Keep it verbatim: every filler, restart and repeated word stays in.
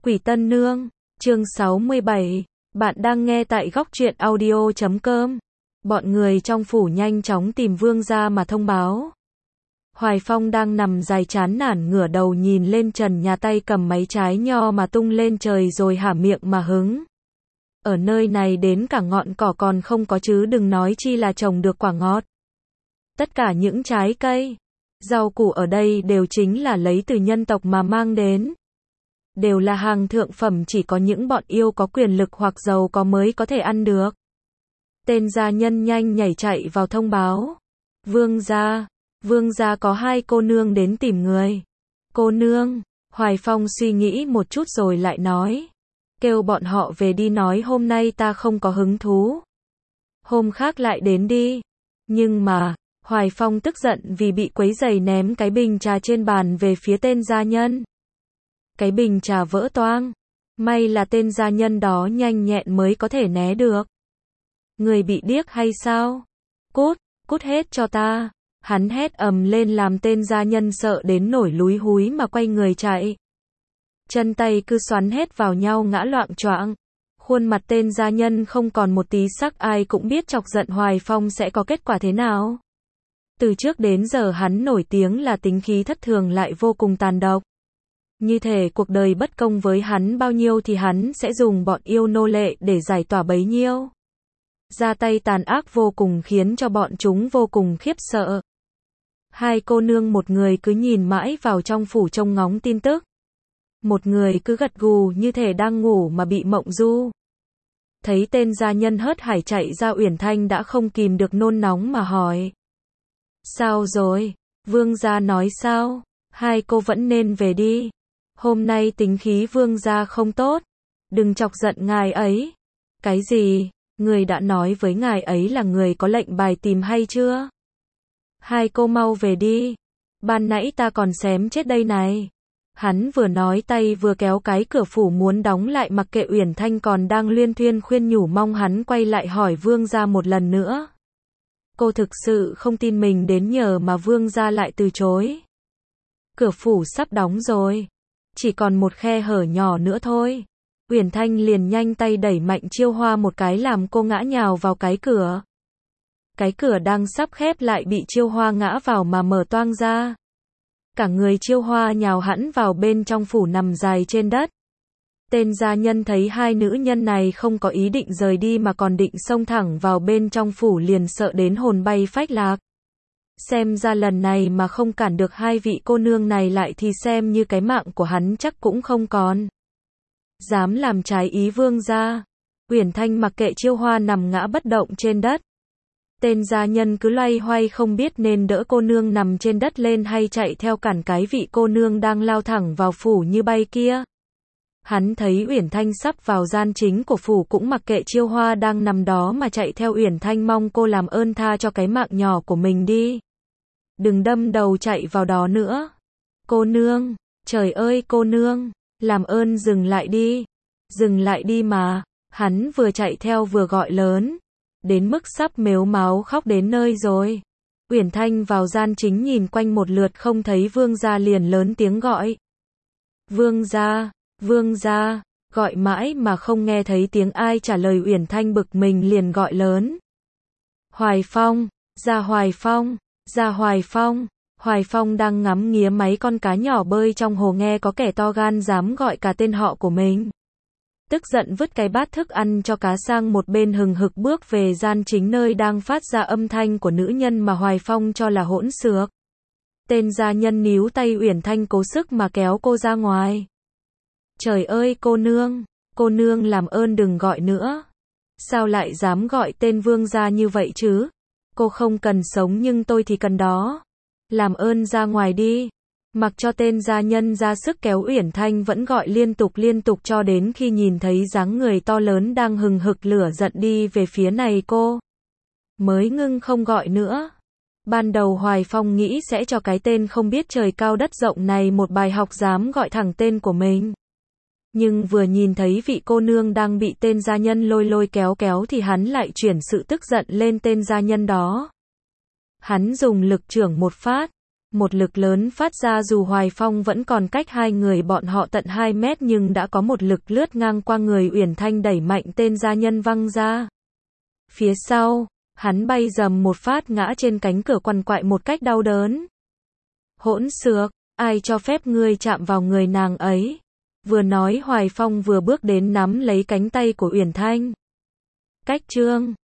Quỷ Tân Nương, chương sáu mươi bảy, bạn đang nghe tại góc truyện audio chấm com. Bọn người trong phủ nhanh chóng tìm Vương gia mà thông báo. Hoài Phong đang nằm dài chán nản ngửa đầu nhìn lên trần nhà, tay cầm mấy trái nho mà tung lên trời rồi há miệng mà hứng. Ở nơi này đến cả ngọn cỏ còn không có chứ đừng nói chi là trồng được quả ngọt. Tất cả những trái cây, rau củ ở đây đều chính là lấy từ nhân tộc mà mang đến. Đều là hàng thượng phẩm, chỉ có những bọn yêu có quyền lực hoặc giàu có mới có thể ăn được. Tên gia nhân nhanh nhảy chạy vào thông báo. Vương gia, vương gia có hai cô nương đến tìm người. Cô nương, Hoài Phong suy nghĩ một chút rồi lại nói. Kêu bọn họ về đi, nói hôm nay ta không có hứng thú. Hôm khác lại đến đi. Nhưng mà, Hoài Phong tức giận vì bị quấy rầy ném cái bình trà trên bàn về phía tên gia nhân. Cái bình trà vỡ toang. May là tên gia nhân đó nhanh nhẹn mới có thể né được. Người bị điếc hay sao? Cút, cút hết cho ta. Hắn hét ầm lên làm tên gia nhân sợ đến nổi lúi húi mà quay người chạy. Chân tay cứ xoắn hết vào nhau ngã loạng choạng. Khuôn mặt tên gia nhân không còn một tí sắc, ai cũng biết chọc giận Hoài Phong sẽ có kết quả thế nào. Từ trước đến giờ hắn nổi tiếng là tính khí thất thường lại vô cùng tàn độc. Như thể cuộc đời bất công với hắn bao nhiêu thì hắn sẽ dùng bọn yêu nô lệ để giải tỏa bấy nhiêu. Ra tay tàn ác vô cùng khiến cho bọn chúng vô cùng khiếp sợ. Hai cô nương, một người cứ nhìn mãi vào trong phủ trông ngóng tin tức. Một người cứ gật gù như thể đang ngủ mà bị mộng du. Thấy tên gia nhân hớt hải chạy ra, Uyển Thanh đã không kìm được nôn nóng mà hỏi. Sao rồi? Vương gia nói sao? Hai cô vẫn nên về đi. Hôm nay tính khí vương gia không tốt. Đừng chọc giận ngài ấy. Cái gì? Người đã nói với ngài ấy là người có lệnh bài tìm hay chưa? Hai cô mau về đi. Ban nãy ta còn xém chết đây này. Hắn vừa nói tay vừa kéo cái cửa phủ muốn đóng lại, mặc kệ Uyển Thanh còn đang luyên thuyên khuyên nhủ mong hắn quay lại hỏi vương gia một lần nữa. Cô thực sự không tin mình đến nhờ mà vương gia lại từ chối. Cửa phủ sắp đóng rồi. Chỉ còn một khe hở nhỏ nữa thôi. Uyển Thanh liền nhanh tay đẩy mạnh Chiêu Hoa một cái làm cô ngã nhào vào cái cửa. Cái cửa đang sắp khép lại bị Chiêu Hoa ngã vào mà mở toang ra. Cả người Chiêu Hoa nhào hẳn vào bên trong phủ nằm dài trên đất. Tên gia nhân thấy hai nữ nhân này không có ý định rời đi mà còn định xông thẳng vào bên trong phủ liền sợ đến hồn bay phách lạc. Xem ra lần này mà không cản được hai vị cô nương này lại thì xem như cái mạng của hắn chắc cũng không còn. Dám làm trái ý vương gia. Uyển Thanh mặc kệ Chiêu Hoa nằm ngã bất động trên đất. Tên gia nhân cứ loay hoay không biết nên đỡ cô nương nằm trên đất lên hay chạy theo cản cái vị cô nương đang lao thẳng vào phủ như bay kia. Hắn thấy Uyển Thanh sắp vào gian chính của phủ cũng mặc kệ Chiêu Hoa đang nằm đó mà chạy theo Uyển Thanh, mong cô làm ơn tha cho cái mạng nhỏ của mình đi. Đừng đâm đầu chạy vào đó nữa. Cô nương, trời ơi cô nương, làm ơn dừng lại đi. Dừng lại đi mà. Hắn vừa chạy theo vừa gọi lớn. Đến mức sắp mếu máo khóc đến nơi rồi. Uyển Thanh vào gian chính nhìn quanh một lượt không thấy vương gia liền lớn tiếng gọi. Vương gia, vương gia, gọi mãi mà không nghe thấy tiếng ai trả lời. Uyển Thanh bực mình liền gọi lớn. Hoài Phong, ra Hoài Phong, ra Hoài Phong. Hoài Phong đang ngắm nghía mấy con cá nhỏ bơi trong hồ, nghe có kẻ to gan dám gọi cả tên họ của mình. Tức giận vứt cái bát thức ăn cho cá sang một bên, hừng hực bước về gian chính nơi đang phát ra âm thanh của nữ nhân mà Hoài Phong cho là hỗn xược. Tên gia nhân níu tay Uyển Thanh cố sức mà kéo cô ra ngoài. Trời ơi cô nương, cô nương làm ơn đừng gọi nữa. Sao lại dám gọi tên vương gia như vậy chứ? Cô không cần sống nhưng tôi thì cần đó. Làm ơn ra ngoài đi. Mặc cho tên gia nhân ra sức kéo, Uyển Thanh vẫn gọi liên tục liên tục cho đến khi nhìn thấy dáng người to lớn đang hừng hực lửa giận đi về phía này cô mới ngưng không gọi nữa. Ban đầu Hoài Phong nghĩ sẽ cho cái tên không biết trời cao đất rộng này một bài học, dám gọi thẳng tên của mình. Nhưng vừa nhìn thấy vị cô nương đang bị tên gia nhân lôi lôi kéo kéo thì hắn lại chuyển sự tức giận lên tên gia nhân đó. Hắn dùng lực chưởng một phát. một lực lớn phát ra dù Hoài Phong vẫn còn cách hai người bọn họ tận hai mét nhưng đã có một lực lướt ngang qua người Uyển Thanh đẩy mạnh tên gia nhân văng ra. Phía sau, hắn bay dầm một phát ngã trên cánh cửa quằn quại một cách đau đớn. Hỗn xược, ai cho phép ngươi chạm vào người nàng ấy? Vừa nói Hoài Phong vừa bước đến nắm lấy cánh tay của Uyển Thanh. Cách chương